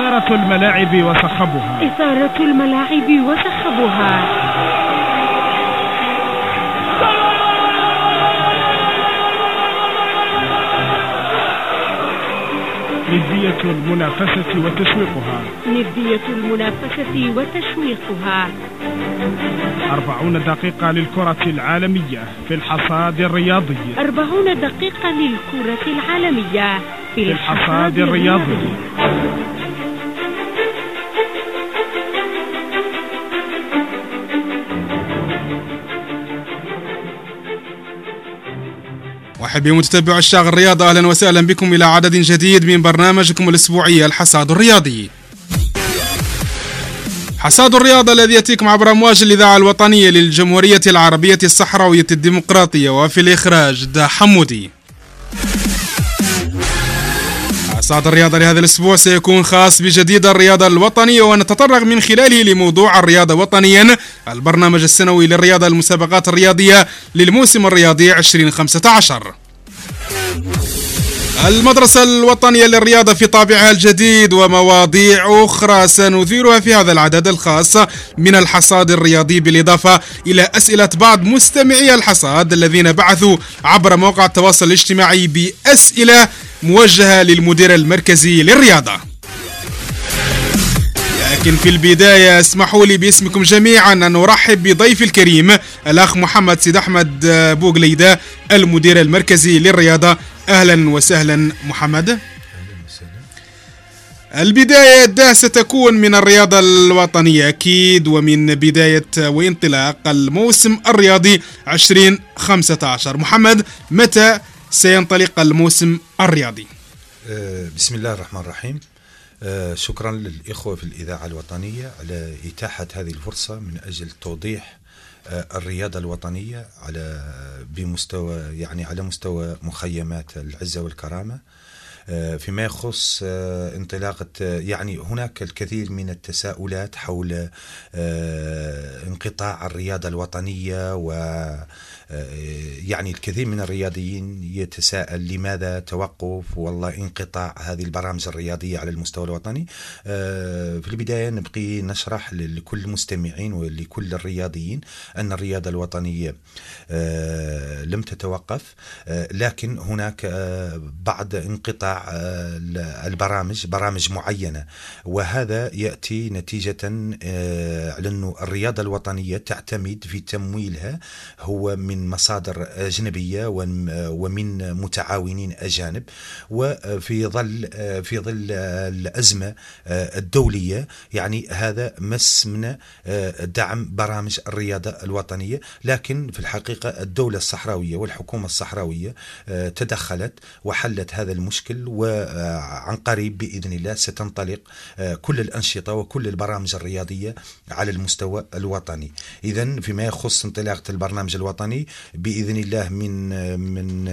إثارة الملاعب وصخبها. إثارة الملاعب وصخبها. ندية المنافسة وتشويقها. ندية المنافسة وتشويقها. 40 دقيقة للكرة العالمية في الحصاد الرياضي. 40 دقيقة للكرة العالمية في الحصاد الرياضي. وحبي متتبعوا الشاغل الرياضة، أهلا وسهلا بكم إلى عدد جديد من برنامجكم الأسبوعي الحصاد الرياضي. حصاد الرياضة الذي يأتيكم عبر أمواج الإذاعة الوطنية للجمهورية العربية الصحراوية الديمقراطية، وفي الإخراج دا حمودي. حصاد الرياضة لهذا الأسبوع سيكون خاص بجديد الرياضة الوطنية، ونتطرق من خلاله لموضوع الرياضة وطنيا، البرنامج السنوي للرياضة المسابقات الرياضية للموسم الرياضي 2015. المدرسة الوطنية للرياضة في طابعها الجديد ومواضيع أخرى سنثيرها في هذا العدد الخاص من الحصاد الرياضي، بالإضافة إلى أسئلة بعض مستمعي الحصاد الذين بعثوا عبر موقع التواصل الاجتماعي بأسئلة موجهة للمدير المركزي للرياضة. لكن في البداية اسمحوا لي باسمكم جميعا أن نرحب بضيف الكريم الأخ محمد سيد أحمد بوغليدة، المدير المركزي للرياضة. أهلا وسهلا محمد. البداية ده ستكون من الرياضة الوطنية أكيد، ومن بداية وانطلاق الموسم الرياضي 2015. محمد، متى سينطلق الموسم الرياضي؟ بسم الله الرحمن الرحيم. شكرا للإخوة في الإذاعة الوطنية على إتاحة هذه الفرصة من أجل توضيح الرياضة الوطنية على مستوى مخيمات العزة والكرامة. فيما يخص انطلاقة، هناك الكثير من التساؤلات حول انقطاع الرياضة الوطنية، الكثير من الرياضيين يتساءل لماذا توقف والله انقطاع هذه البرامج الرياضية على المستوى الوطني. في البداية نبقي نشرح لكل المستمعين ولكل الرياضيين أن الرياضة الوطنية لم تتوقف، لكن هناك بعد انقطاع برامج معينة، وهذا يأتي نتيجة على أن الرياضة الوطنية تعتمد في تمويلها هو من مصادر أجنبية ومن متعاونين أجانب، وفي ظل الأزمة الدولية هذا مس من دعم برامج الرياضة الوطنية. لكن في الحقيقة الدولة الصحراوية والحكومة الصحراوية تدخلت وحلت هذا المشكل، وعن قريب بإذن الله ستنطلق كل الأنشطة وكل البرامج الرياضية على المستوى الوطني. إذن فيما يخص انطلاقة البرنامج الوطني بإذن الله من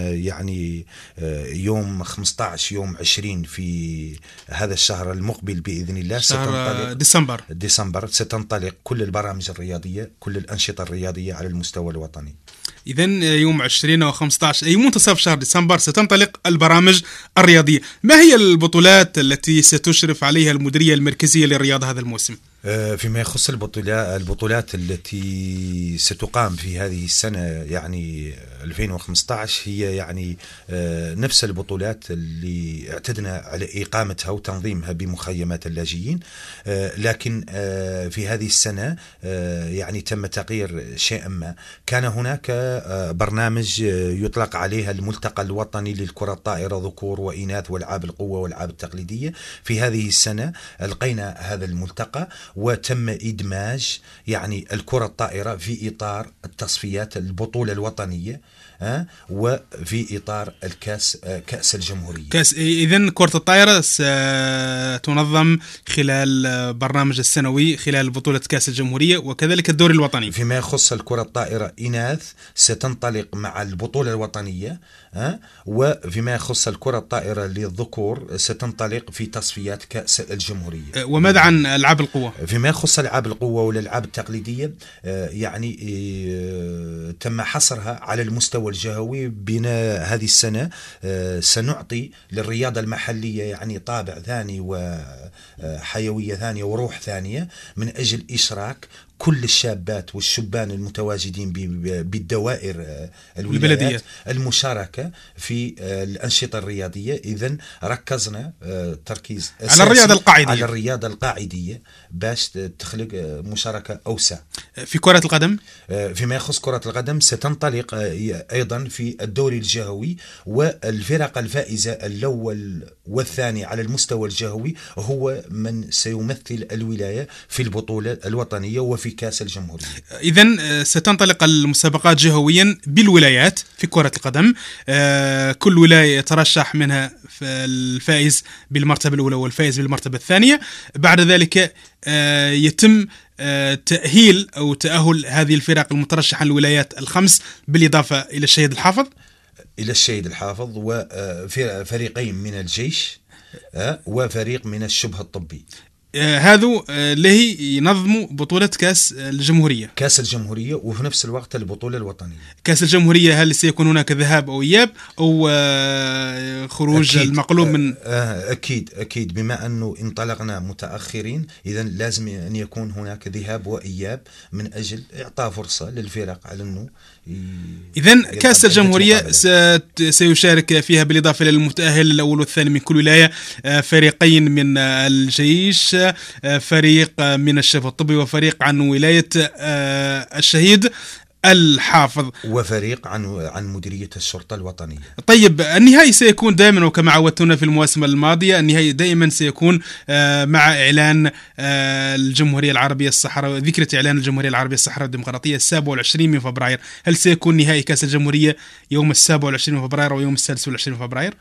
يوم 15 يوم 20 في هذا الشهر المقبل بإذن الله ستنطلق ديسمبر ستنطلق كل البرامج الرياضية، كل الأنشطة الرياضية على المستوى الوطني. إذن يوم 20 و15 أي منتصف شهر ديسمبر ستنطلق البرامج الرياضية. ما هي البطولات التي ستشرف عليها المديرية المركزية للرياضة هذا الموسم؟ فيما يخص البطولات التي ستقام في هذه السنة 2015 هي نفس البطولات اللي اعتدنا على إقامتها وتنظيمها بمخيمات اللاجئين، لكن في هذه السنة تم تغيير شيئا ما. كان هناك برنامج يطلق عليها الملتقى الوطني للكرة الطائرة ذكور وإناث والعاب القوة والعاب التقليدية. في هذه السنة ألقينا هذا الملتقى وتم إدماج الكرة الطائرة في إطار التصفيات البطولة الوطنية وفي إطار كأس الجمهورية. إذن كرة الطائرة ستنظم خلال برنامج السنوي خلال بطولة كأس الجمهورية وكذلك الدور الوطني. فيما يخص الكرة الطائرة إناث ستنطلق مع البطولة الوطنية، وفيما يخص الكرة الطائرة للذكور ستنطلق في تصفيات كأس الجمهورية. وماذا عن ألعاب القوة؟ فيما يخص ألعاب القوة والألعاب التقليدية يعني تم حصرها على المستوى الجهوي. بنا هذه السنة سنعطي للرياضة المحلية يعني طابع ثاني وحيوية ثانية وروح ثانية من أجل إشراك كل الشابات والشبان المتواجدين بالدوائر الولايات المشاركة في الأنشطة الرياضية. إذن ركزنا تركيز على الرياضة القاعدية باش تخلق مشاركة أوسع. في كرة القدم، فيما يخص كرة القدم ستنطلق أيضا في الدوري الجهوي، والفرق الفائزة الأول والثاني على المستوى الجهوي هو من سيمثل الولاية في البطولة الوطنية وفي كأس الجمهورية. إذن ستنطلق المسابقات جهويا بالولايات في كرة القدم، كل ولاية يترشح منها الفائز بالمرتبة الأولى والفائز بالمرتبة الثانية. بعد ذلك يتم تأهيل أو تأهل هذه الفرق المترشحة الولايات الخمس بالإضافة إلى الشهيد الحافظ وفريقين من الجيش وفريق من الشبه الطبي. هذو اللي ينظموا بطولة كأس الجمهورية وفي نفس الوقت البطولة الوطنية. كأس الجمهورية هل سيكون هناك ذهاب أو إياب أو خروج المقلوب من أكيد بما أنه انطلقنا متأخرين إذن لازم أن يكون هناك ذهاب وإياب من أجل إعطاء فرصة للفرق على أنه إذن كأس الجمهورية سيشارك فيها بالإضافة للمتأهل الأول والثاني من كل ولاية فريقين من الجيش، فريق من الشبه الطبي، وفريق عن ولاية الشهيد الحافظ، وفريق عن مديرية الشرطة الوطنية. طيب النهائي سيكون دائما وكما عودتنا في المواسم الماضية، النهائي دائما سيكون مع إعلان الجمهورية العربية الصحراوية، ذكرى إعلان الجمهورية العربية الصحراوية الديمقراطية 27 من فبراير. هل سيكون نهائي كأس الجمهورية يوم 27 من فبراير أو يوم 26 من فبراير؟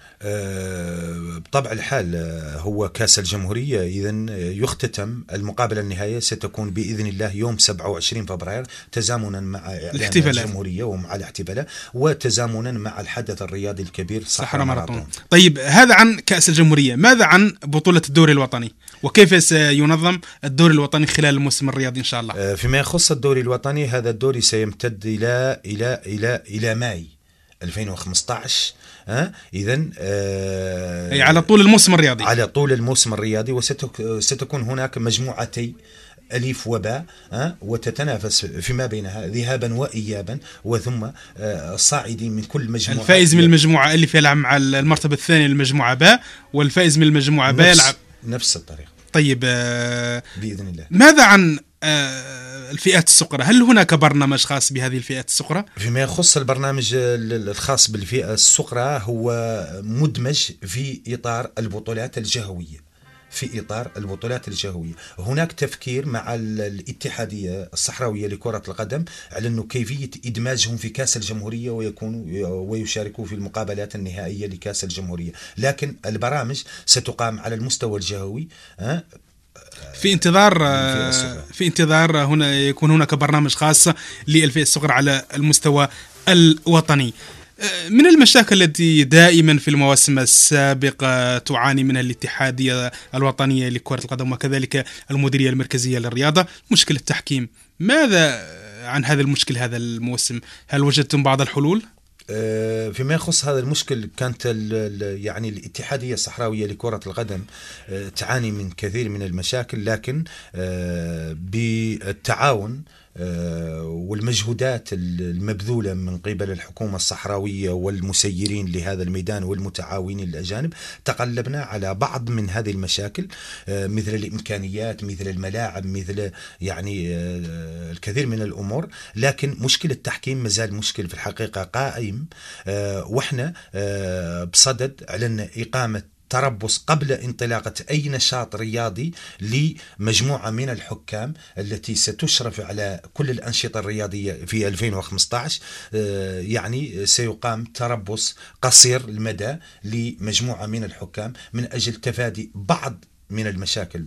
بطبع الحال هو كأس الجمهورية إذن يختتم المقابلة النهائية ستكون بإذن الله يوم 27 فبراير تزامنا مع الجمهورية ومع الاحتفالات وتزامنا مع الحدث الرياضي الكبير صحراء ماراثون. طيب هذا عن كأس الجمهورية، ماذا عن بطولة الدوري الوطني وكيف سينظم الدوري الوطني خلال الموسم الرياضي إن شاء الله؟ فيما يخص الدوري الوطني هذا الدوري سيمتد إلى ماي 2015. إذن على طول الموسم الرياضي وستكون هناك مجموعتي أليف وباء وتتنافس فيما بينها ذهابا وإيابا، وثم الصاعدين من كل مجموعة. الفائز من المجموعة ألف يلعب مع المرتبة الثانية المجموعة باء، والفائز من المجموعة باء يلعب نفس الطريقة. طيب بإذن الله. ماذا عن الفئات الصغرى؟ هل هناك برنامج خاص بهذه الفئات الصغرى؟ فيما يخص البرنامج الخاص بالفئة الصغرى هو مدمج في إطار البطولات الجهوية. هناك تفكير مع الاتحادية الصحراوية لكرة القدم على أنه كيفية إدماجهم في كأس الجمهورية ويشاركوا في المقابلات النهائية لكأس الجمهورية، لكن البرامج ستقام على المستوى الجهوي في انتظار هنا يكون هناك برنامج خاص للفئة الصغرى على المستوى الوطني. من المشاكل التي دائما في المواسم السابقة تعاني منها الاتحادية الوطنية لكرة القدم وكذلك المديرية المركزية للرياضة مشكلة التحكيم. ماذا عن هذا المشكل هذا الموسم؟ هل وجدتم بعض الحلول؟ فيما يخص هذا المشكل كانت يعني الاتحادية الصحراوية لكرة القدم تعاني من كثير من المشاكل، لكن بالتعاون والمجهودات المبذولة من قبل الحكومة الصحراوية والمسيرين لهذا الميدان والمتعاونين الأجانب تغلبنا على بعض من هذه المشاكل، مثل الإمكانيات، مثل الملاعب، مثل يعني الكثير من الأمور. لكن مشكلة التحكيم مازال مشكل في الحقيقة قائم، وإحنا بصدد على إقامة تربص قبل انطلاقة أي نشاط رياضي لمجموعة من الحكام التي ستشرف على كل الأنشطة الرياضية في 2015. يعني سيقام تربص قصير المدى لمجموعة من الحكام من أجل تفادي بعض من المشاكل.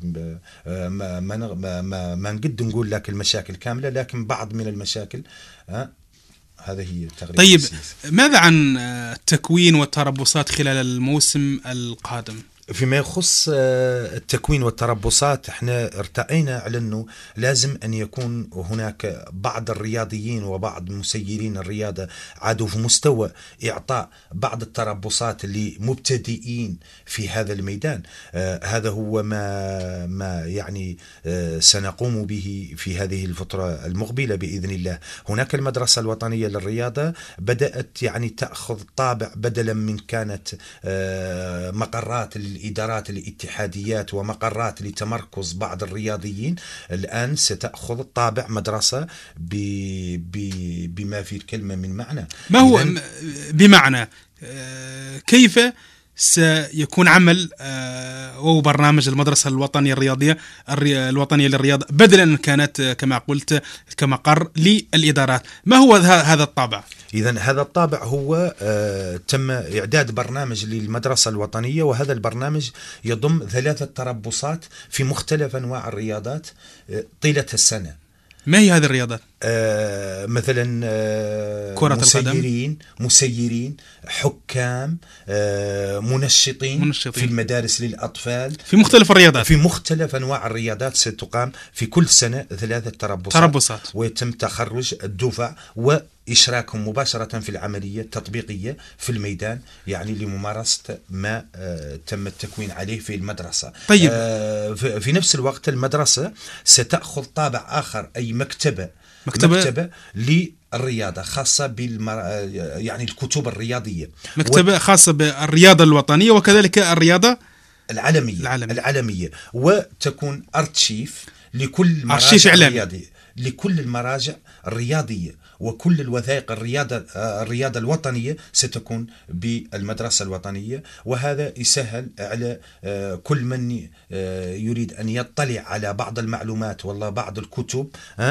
ما نقد نقول لك المشاكل كاملة، لكن بعض من المشاكل هذا هي تقريبا. طيب ماذا عن التكوين والتربصات خلال الموسم القادم؟ فيما يخص التكوين والتربصات، احنا ارتأينا على أنه لازم أن يكون هناك بعض الرياضيين وبعض مسيرين الرياضة عادوا في مستوى إعطاء بعض التربصات لمبتدئين في هذا الميدان. هذا هو ما يعني سنقوم به في هذه الفترة المقبلة بإذن الله. هناك المدرسة الوطنية للرياضة بدأت يعني تأخذ طابع، بدلا من كانت مقرات الإدارات الاتحاديات ومقرات لتمركز بعض الرياضيين، الآن ستأخذ طابع مدرسة بما في الكلمة من معنى. ما هو بمعنى كيف سيكون عمل أو برنامج المدرسة الوطنية الوطنية للرياضة، بدلا أن كانت كما قلت كمقر للإدارات؟ ما هو هذا الطابع؟ إذن هذا الطابع هو تم إعداد برنامج للمدرسة الوطنية، وهذا البرنامج يضم 3 تربصات في مختلف أنواع الرياضات طيلة السنة. ما هي هذه الرياضات؟ مثلا كرة القدم، مسيرين، حكام، منشطين في المدارس للأطفال، في مختلف الرياضات، في مختلف أنواع الرياضات. ستقام في كل سنة 3 تربصات، ويتم تخرج الدفع وإشراكهم مباشرة في العملية التطبيقية في الميدان، يعني لممارسة ما تم التكوين عليه في المدرسة. طيب. في نفس الوقت المدرسة ستأخذ طابع آخر، أي مكتبة للرياضة خاصة يعني الكتب الرياضية، مكتبة خاصة بالرياضة الوطنية وكذلك الرياضة العالمية، وتكون أرتشيف لكل لكل المراجع الرياضية وكل الوثائق الرياضة الوطنية ستكون بالمدرسة الوطنية. وهذا يسهل على كل من يريد أن يطلع على بعض المعلومات والله بعض الكتب،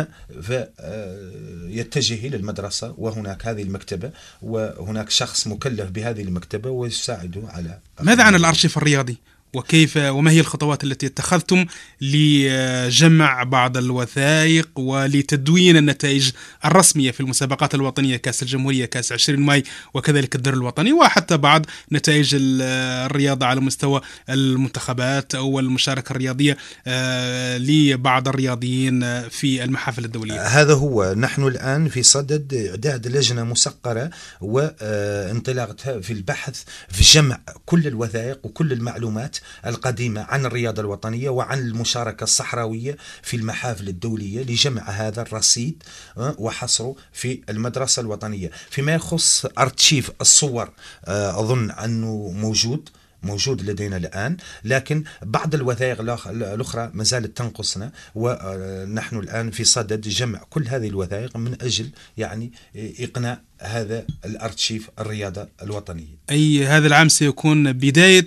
فيتجه إلى المدرسة، وهناك هذه المكتبة وهناك شخص مكلف بهذه المكتبة ويساعده على. ماذا عن الأرشيف الرياضي؟ وكيف وما هي الخطوات التي اتخذتم لجمع بعض الوثائق ولتدوين النتائج الرسمية في المسابقات الوطنية، كأس الجمهورية، كأس 20 ماي، وكذلك الدر الوطني، وحتى بعض نتائج الرياضة على مستوى المنتخبات أو المشاركة الرياضية لبعض الرياضيين في المحافل الدولية؟ هذا هو. نحن الآن في صدد إعداد لجنة مسقرة وانطلاقتها في البحث في جمع كل الوثائق وكل المعلومات القديمة عن الرياضة الوطنية وعن المشاركة الصحراوية في المحافل الدولية، لجمع هذا الرصيد وحصره في المدرسة الوطنية. فيما يخص أرتشيف الصور، أظن أنه موجود لدينا الآن، لكن بعض الوثائق الأخرى ما زالت تنقصنا، ونحن الآن في صدد جمع كل هذه الوثائق من أجل يعني إقناع هذا الأرتشيف الرياضة الوطنية. أي هذا العام سيكون بداية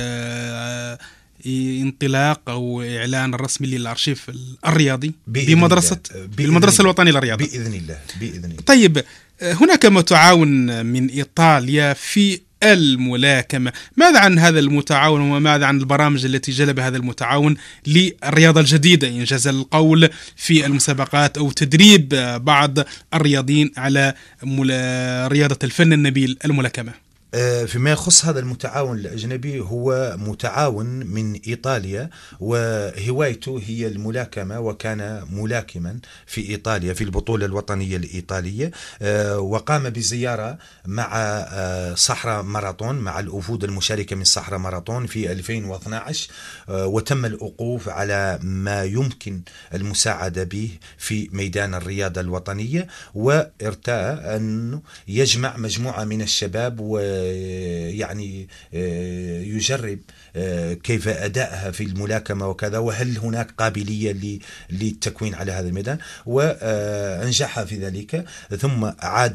انطلاق أو إعلان الرسمي للأرشيف الرياضي بالمدرسة الوطنية للرياضة بإذن الله. طيب، هناك متعاون من إيطاليا في الملاكمة، ماذا عن هذا المتعاون وماذا عن البرامج التي جلب هذا المتعاون للرياضة الجديدة إن جاز القول في المسابقات أو تدريب بعض الرياضيين على رياضة الفن النبيل الملاكمة؟ فيما يخص هذا المتعاون الأجنبي، هو متعاون من إيطاليا وهوايته هي الملاكمة، وكان ملاكما في إيطاليا في البطولة الوطنية الإيطالية، وقام بزيارة مع صحراء ماراثون، مع الوفود المشاركة من صحراء ماراثون في 2012، وتم الوقوف على ما يمكن المساعدة به في ميدان الرياضة الوطنية، وارتأى أن يجمع مجموعة من الشباب يعني يجرب كيف أدائها في الملاكمة وكذا، وهل هناك قابلية للتكوين على هذا الميدان، وأنجح في ذلك. ثم عاد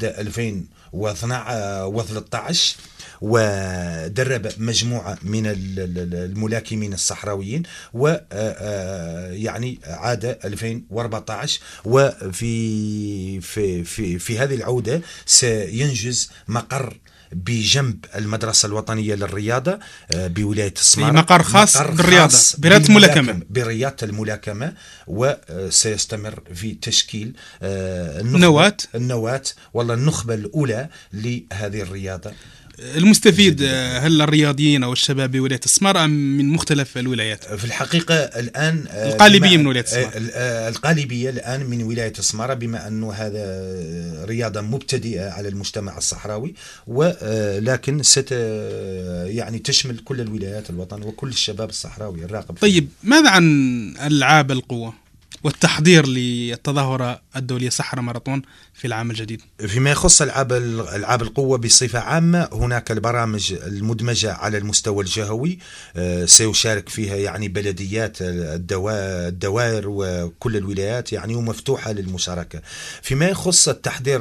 2013 ودرب مجموعة من الملاكمين الصحراويين، ويعني عاد 2014، وفي في هذه العودة سينجز مقر بجنب المدرسة الوطنية للرياضة بولاية السمارة، مقر خاص بالرياضة، برياضة الملاكمة، وسيستمر في تشكيل النواة والله النخبة الأولى لهذه الرياضة. المستفيد هل الرياضيين أو الشباب بولاية السمارة أم من مختلف الولايات؟ في الحقيقة الآن القالبية من ولاية السمارة. القالبية الآن من ولاية السمارة، بما أنه هذا رياضة مبتدئة على المجتمع الصحراوي، ولكن يعني تشمل كل الولايات الوطن وكل الشباب الصحراوي الراقب. طيب ماذا عن ألعاب القوة والتحضير للتظاهرة الدولية صحراء ماراثون في العام الجديد؟ فيما يخص ألعاب القوة بصفة عامة، هناك البرامج المدمجة على المستوى الجهوي سيشارك فيها يعني بلديات الدوائر وكل الولايات يعني، ومفتوحة للمشاركة. فيما يخص التحضير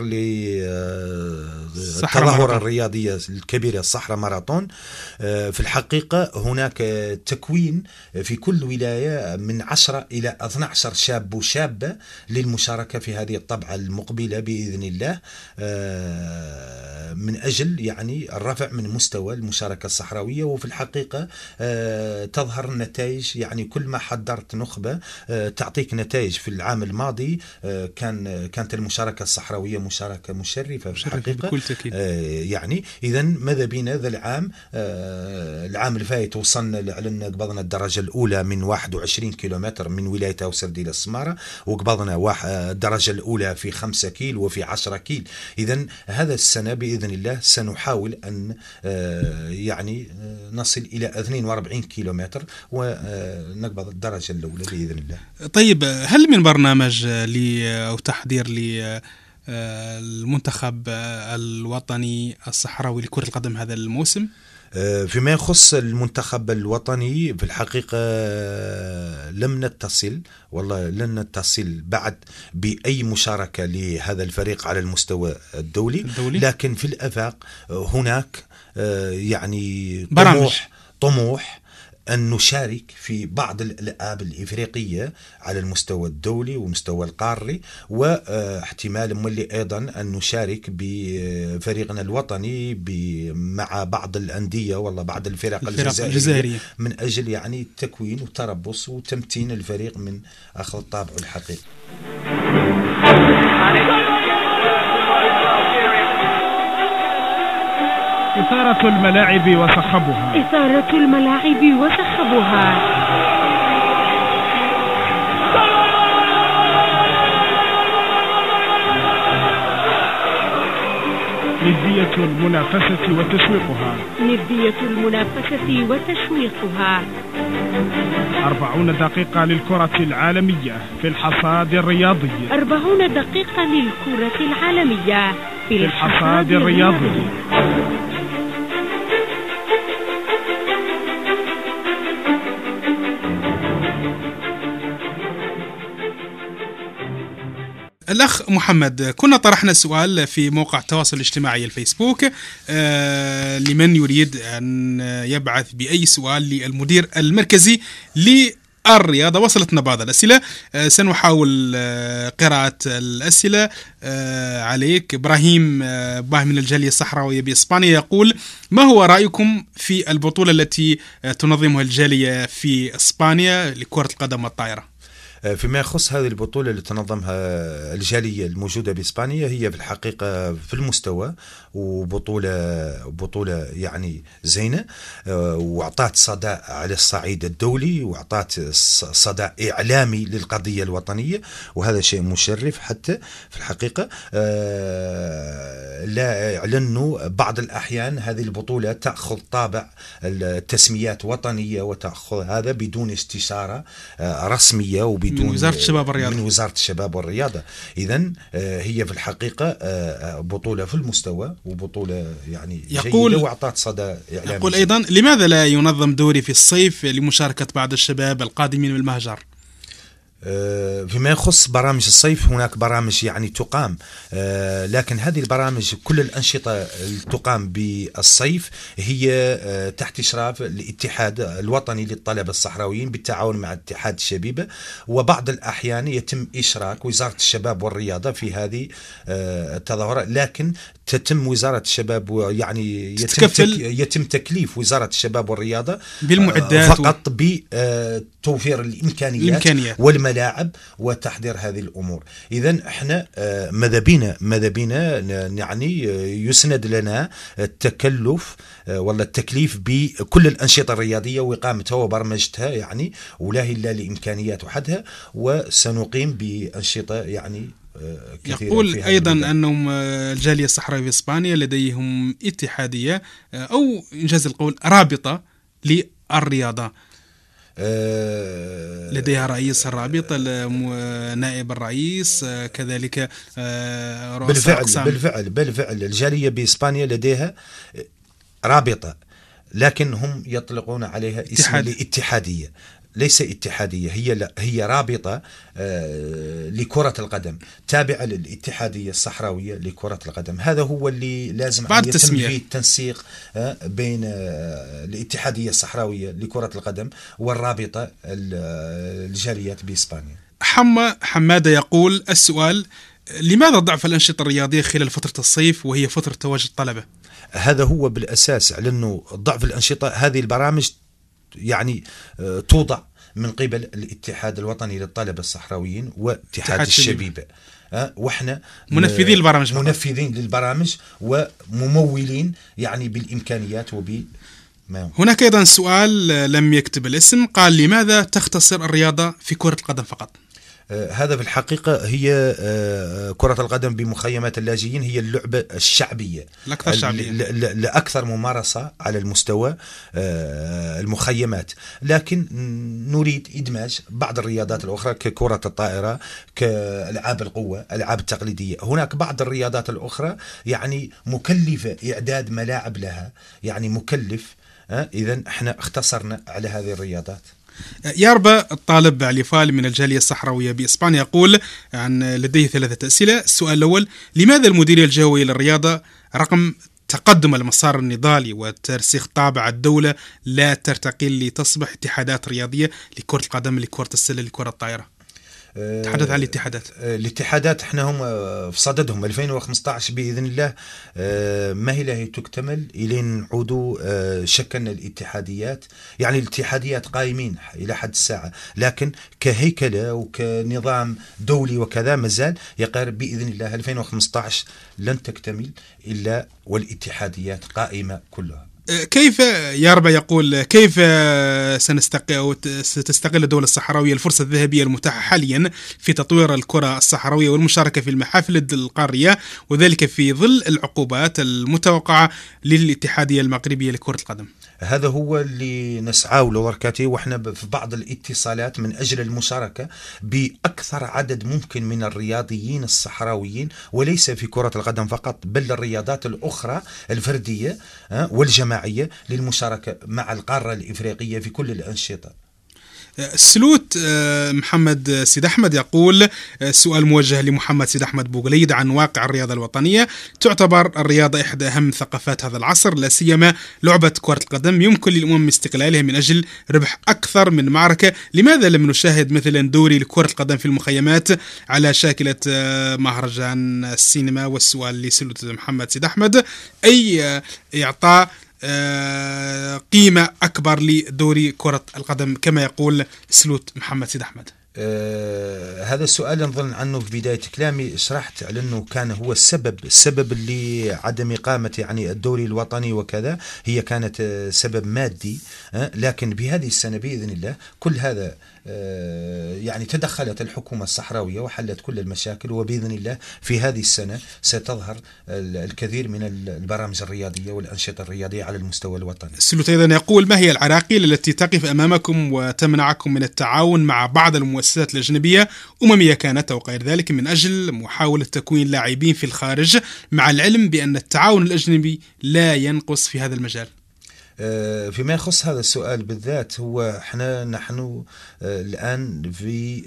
للتظاهرة الرياضية الكبيرة الصحراء ماراثون، في الحقيقة هناك تكوين في كل ولاية من 10 إلى 12 شاب وشابة للمشاركة في هذه الطبعة المقبلة بإذن الله، من أجل يعني الرفع من مستوى المشاركة الصحراوية. وفي الحقيقة تظهر النتائج، يعني كل ما حضرت نخبة تعطيك نتائج. في العام الماضي كانت المشاركة الصحراوية مشاركة مشرفة في الحقيقة بكل تأكيد. يعني إذن ماذا بينا ذا العام الفايت وصلنا لعلنا قبضنا الدرجة الأولى من 21 كيلومتر من ولاية أوسردي إلى السمارة، وقبضنا الدرجة الأولى في 5 كيل وفي 10 كيل. إذن هذا السنة بإذن الله سنحاول أن يعني نصل إلى 42 كيلومتر ونقبض الدرجة الأولى بإذن الله. طيب هل من برنامج أو تحضير للمنتخب الوطني الصحراوي لكرة القدم هذا الموسم؟ فيما يخص المنتخب الوطني في الحقيقة لم لن نتصل بعد بأي مشاركة لهذا الفريق على المستوى الدولي. لكن في الآفاق هناك يعني طموح أن نشارك في بعض الألعاب الإفريقية على المستوى الدولي ومستوى القاري، واحتمال مولي أيضا أن نشارك بفريقنا الوطني مع بعض الأندية والله بعض الفرق الجزائرية من أجل يعني التكوين والتربص وتمتين الفريق من أخذ طابعه الحقيقي. إثارة الملاعب وصخبها. إثارة الملاعب وصخبها. ندية المنافسة وتسويقها. ندية المنافسة وتسويقها. 40 دقيقة للكرة العالمية في الحصاد الرياضي. 40 دقيقة للكرة العالمية في الحصاد الرياضي. الأخ محمد، كنا طرحنا سؤال في موقع التواصل الاجتماعي الفيسبوك لمن يريد أن يبعث بأي سؤال للمدير المركزي للرياضة. وصلتنا بعض الأسئلة، سنحاول قراءة الأسئلة عليك. إبراهيم من الجالية الصحراوية بإسبانيا يقول: ما هو رأيكم في البطولة التي تنظمها الجالية في إسبانيا لكرة القدم والطائرة؟ فيما يخص هذه البطولة اللي تنظمها الجالية الموجودة بإسبانيا، هي في الحقيقة في المستوى وبطولة يعني زينة، وأعطت صدى على الصعيد الدولي، وأعطت صدى إعلامي للقضية الوطنية، وهذا شيء مشرف. حتى في الحقيقة لا أعلنوا بعض الأحيان هذه البطولة تأخذ طابع التسميات وطنية، وتأخذ هذا بدون استشارة رسمية وبدون من وزارة الشباب والرياضة. إذن هي في الحقيقة بطولة في المستوى وبطولة يعني جيدة وأعطت صدى إعلامي. يقول أيضا: لماذا لا ينظم دوري في الصيف لمشاركة بعض الشباب القادمين من المهجر؟ فيما يخص برامج الصيف هناك برامج يعني تقام، لكن هذه البرامج كل الأنشطة تقام بالصيف هي تحت إشراف الاتحاد الوطني للطلبة الصحراويين بالتعاون مع اتحاد الشبيبة، وبعض الأحيان يتم إشراك وزارة الشباب والرياضة في هذه التظاهرات، لكن تتم وزارة الشباب يعني يتم تكليف وزارة الشباب والرياضة بالمعدات فقط بتوفير الإمكانيات والملاعب الملاعب وتحضير هذه الأمور. إذن احنا ماذا بينا يعني يسند لنا التكلف ولا التكليف بكل الأنشطة الرياضية وإقامتها وبرمجتها يعني، ولا إلا لإمكانيات وحدها، وسنقيم بأنشطة يعني كثيرة. يقول أيضا أنهم الجالية الصحراوية في إسبانيا لديهم اتحادية أو إنجاز القول رابطة للرياضة، لديها رئيس الرابطة، نائب الرئيس، كذلك رؤساء أقسام. بالفعل الجالية بإسبانيا لديها رابطة، لكن هم يطلقون عليها اسم الاتحادية. ليس اتحادية، هي رابطة لكرة القدم تابعة للاتحادية الصحراوية لكرة القدم. هذا هو اللي لازم يتم فيه التنسيق بين الاتحادية الصحراوية لكرة القدم والرابطة الجاليات بإسبانيا. حمادة يقول السؤال: لماذا ضعف الأنشطة الرياضية خلال فترة الصيف وهي فترة تواجد الطلبة؟ هذا هو بالأساس، لأنه ضعف الأنشطة. هذه البرامج يعني توضع من قبل الاتحاد الوطني للطلبة الصحراويين واتحاد الشبيبة، واحنا منفذين للبرامج وممولين يعني بالإمكانيات هناك أيضا سؤال لم يكتب الاسم، قال: لماذا تختصر الرياضة في كرة القدم فقط؟ هذا في الحقيقة هي كرة القدم بمخيمات اللاجئين هي اللعبة الشعبية الأكثر شعبية، لأكثر ممارسة على المستوى المخيمات، لكن نريد إدماج بعض الرياضات الأخرى ككرة الطائرة، كألعاب القوة، ألعاب التقليدية. هناك بعض الرياضات الأخرى يعني مكلفة إعداد ملاعب لها، يعني مكلف. إذن احنا اختصرنا على هذه الرياضات. ياربا الطالب عليفال من الجالية الصحراوية بإسبانيا يقول لديه 3 أسئلة. السؤال الأول: لماذا المديرية الجوية للرياضة رغم تقدم المسار النضالي وترسيخ طابع الدولة لا ترتقي لتصبح اتحادات رياضية لكرة القدم، لكرة السلة، لكرة الطائرة؟ تحدث عن الاتحادات احنا هم في صددهم 2015 بإذن الله، ما هي تكتمل إلين نعودوا شكلنا الاتحاديات. يعني الاتحاديات قائمين إلى حد الساعة، لكن كهيكلة وكنظام دولي وكذا مازال يقارب بإذن الله 2015 لن تكتمل إلا والاتحاديات قائمة كلها. كيف ياربا يقول: كيف ستستغل الدولة الصحراوية الفرصة الذهبية المتاحة حاليا في تطوير الكرة الصحراوية والمشاركة في المحافل القارية، وذلك في ظل العقوبات المتوقعة للاتحادية المغربية لكرة القدم؟ هذا هو اللي نسعى له بركاته، واحنا في بعض الاتصالات من أجل المشاركة بأكثر عدد ممكن من الرياضيين الصحراويين، وليس في كرة القدم فقط بل الرياضات الأخرى الفردية والجماعية، للمشاركة مع القارة الإفريقية في كل الأنشطة. السلوت محمد سيد أحمد يقول: سؤال موجه لمحمد سيد أحمد بوغليد عن واقع الرياضة الوطنية. تعتبر الرياضة إحدى أهم ثقافات هذا العصر، لا سيما لعبة كرة القدم. يمكن للأمم استقلالها من أجل ربح أكثر من معركة. لماذا لم نشاهد مثلا دوري لكرة القدم في المخيمات على شاكلة مهرجان السينما؟ والسؤال لسلوت محمد سيد أحمد: أي إعطاء قيمة أكبر لدوري كرة القدم كما يقول سلوت محمد سيد أحمد؟ هذا السؤال نظن عنه في بداية كلامي شرحت على أنه كان هو السبب اللي عدم إقامة يعني الدوري الوطني وكذا، هي كانت سبب مادي. لكن بهذه السنة بإذن الله كل هذا يعني تدخلت الحكومة الصحراوية وحلت كل المشاكل، وبإذن الله في هذه السنة ستظهر الكثير من البرامج الرياضية والأنشطة الرياضية على المستوى الوطني. السلوت أيضا يقول: ما هي العراقيل التي تقف أمامكم وتمنعكم من التعاون مع بعض المؤسسات الأجنبية أممية كانت أو غير ذلك من أجل محاولة تكوين لاعبين في الخارج، مع العلم بأن التعاون الأجنبي لا ينقص في هذا المجال؟ فيما يخص هذا السؤال بالذات، هو نحن الآن في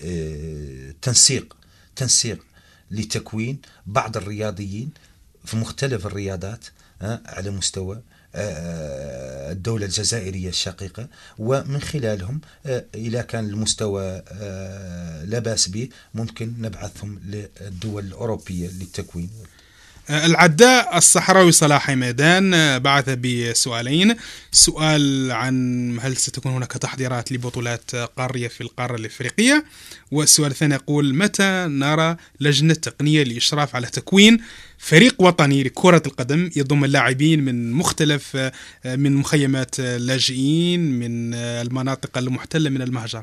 تنسيق لتكوين بعض الرياضيين في مختلف الرياضات على مستوى الدولة الجزائرية الشقيقة، ومن خلالهم إذا كان المستوى لا بأس به ممكن نبعثهم للدول الأوروبية للتكوين. العداء الصحراوي صلاح حميدان بعث بسؤالين، سؤال عن هل ستكون هناك تحضيرات لبطولات قارية في القارة الإفريقية، والسؤال الثاني يقول متى نرى لجنة تقنية للإشراف على تكوين فريق وطني لكرة القدم يضم اللاعبين من مختلف من مخيمات اللاجئين من المناطق المحتلة من المهجر؟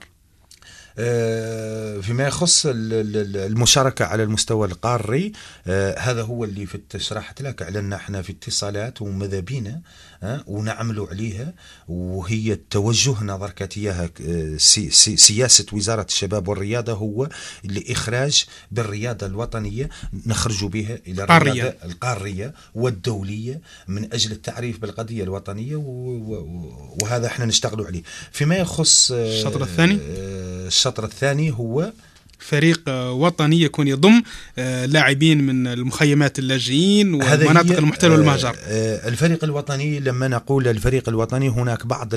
فيما يخص المشاركة على المستوى القاري، هذا هو اللي شرحت لك، أعلنا احنا في اتصالات وماذا بينا ونعملوا عليها، وهي توجه نظر كاتياها سياسة وزارة الشباب والرياضة هو لإخراج بالرياضة الوطنية نخرج بها إلى الرياضة القارية والدولية من أجل التعريف بالقضية الوطنية، وهذا احنا نشتغلوا عليه. فيما يخص الشطر الثاني هو فريق وطني يكون يضم لاعبين من المخيمات اللاجئين والمناطق المحتلة والمهجر. الفريق الوطني، لما نقول الفريق الوطني هناك بعض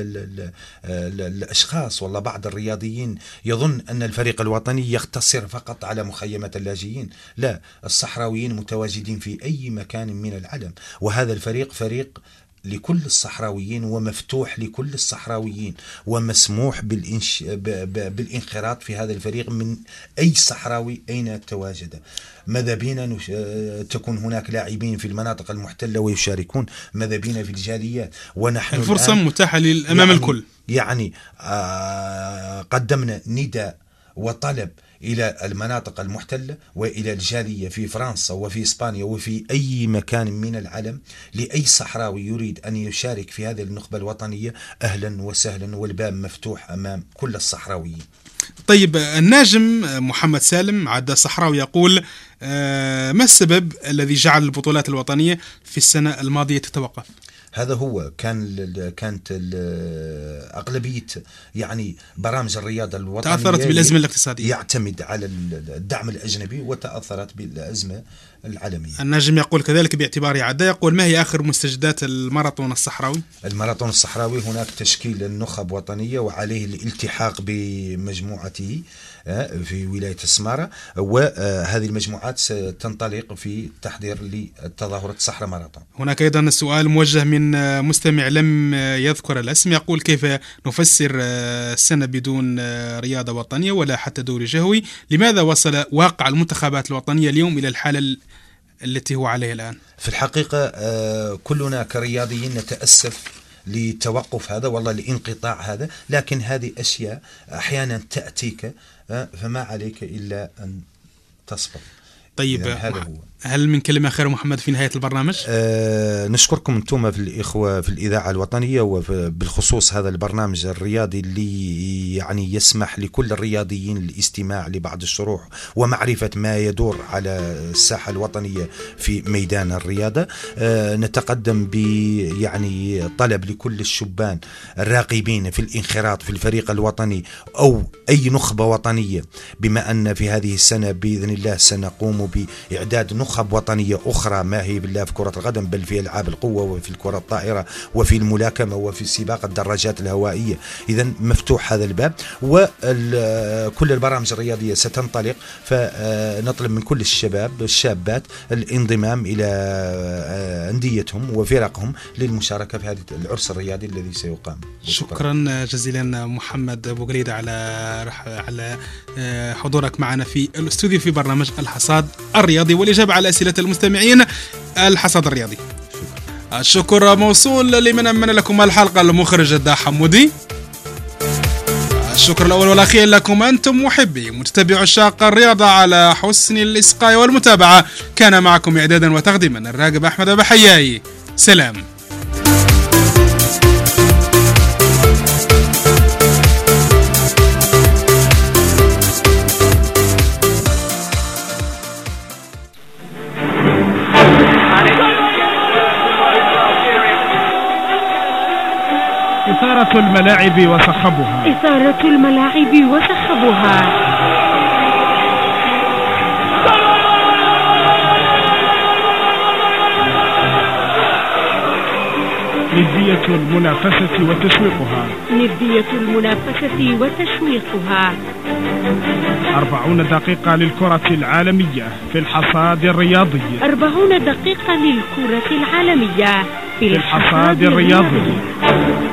الأشخاص ولا بعض الرياضيين يظن أن الفريق الوطني يقتصر فقط على مخيمات اللاجئين. لا، الصحراويين متواجدين في أي مكان من العالم، وهذا الفريق فريق لكل الصحراويين ومفتوح لكل الصحراويين، ومسموح بالانخراط في هذا الفريق من أي صحراوي أين تواجد. ماذا بينا تكون هناك لاعبين في المناطق المحتلة ويشاركون، ماذا بينا في الجاليات، ونحن الفرصة متاحة أمام الكل. يعني قدمنا نداء وطلب إلى المناطق المحتلة وإلى الجالية في فرنسا وفي إسبانيا وفي أي مكان من العالم، لأي صحراوي يريد أن يشارك في هذه النخبة الوطنية أهلا وسهلا، والباب مفتوح أمام كل الصحراويين. طيب، الناجم محمد سالم عداء صحراوي يقول ما السبب الذي جعل البطولات الوطنية في السنة الماضية تتوقف؟ هذا هو كانت أغلبية يعني برامج الرياضة الوطنية تأثرت بالأزمة الاقتصادية، يعتمد على الدعم الأجنبي وتأثرت بالأزمة العالمية. الناجم يقول كذلك باعتباره عداء، يقول ما هي آخر مستجدات الماراثون الصحراوي؟ الماراثون الصحراوي هناك تشكيل النخب وطنية وعليه الالتحاق بمجموعته في ولاية السمارة، وهذه المجموعات ستنطلق في التحضير لتظاهرة الصحراء ماراثون. هناك أيضا سؤال موجه من مستمع لم يذكر الاسم، يقول كيف نفسر السنة بدون رياضة وطنية ولا حتى دوري جهوي؟ لماذا وصل واقع المنتخبات الوطنية اليوم إلى الحالة التي هو عليها الآن؟ في الحقيقة كلنا كرياضيين نتأسف لتوقف هذا والله لانقطاع هذا، لكن هذه أشياء أحيانا تأتيك فما عليك إلا أن تصبر. طيب، هل من كلمة أخيرة محمد في نهاية البرنامج؟ نشكركم أنتم في الإخوة في الإذاعة الوطنية، وبالخصوص هذا البرنامج الرياضي اللي يعني يسمح لكل الرياضيين الاستماع لبعض الشروح ومعرفة ما يدور على الساحة الوطنية في ميدان الرياضة. نتقدم يعني طلب لكل الشبان الراغبين في الانخراط في الفريق الوطني أو أي نخبة وطنية، بما أن في هذه السنة بإذن الله سنقوم بإعداد نخب وطنية أخرى، ما هي بالله في كرة القدم بل في ألعاب القوة وفي الكرة الطائرة وفي الملاكمة وفي سباق الدراجات الهوائية. إذن مفتوح هذا الباب، وكل البرامج الرياضية ستنطلق، فنطلب من كل الشابات الانضمام إلى أنديتهم وفرقهم للمشاركة في هذا العرس الرياضي الذي سيقام. شكرا جزيلا محمد أبو قليدة على حضورك معنا في الاستوديو في برنامج الحصاد الرياضي والإجابة على أسئلة المستمعين. الحصاد الرياضي. الشكر موصول لمن أمن لكم الحلقة، المخرج الدا حمودي. الشكر الأول والأخير لكم أنتم محبي متتبعوا عشاق الرياضة على حسن الإسقاء والمتابعة. كان معكم إعدادا وتقديما الراقب أحمد بحياي. سلام. إثارة الملاعب وصخبها. إثارة الملاعب وصخبها. ندية ندية المنافسة وتسويقها. ندية المنافسة وتشويقها. 40 دقيقة للكرة العالمية في الحصاد الرياضي. 40 دقيقة للكرة العالمية في الحصاد الرياضي.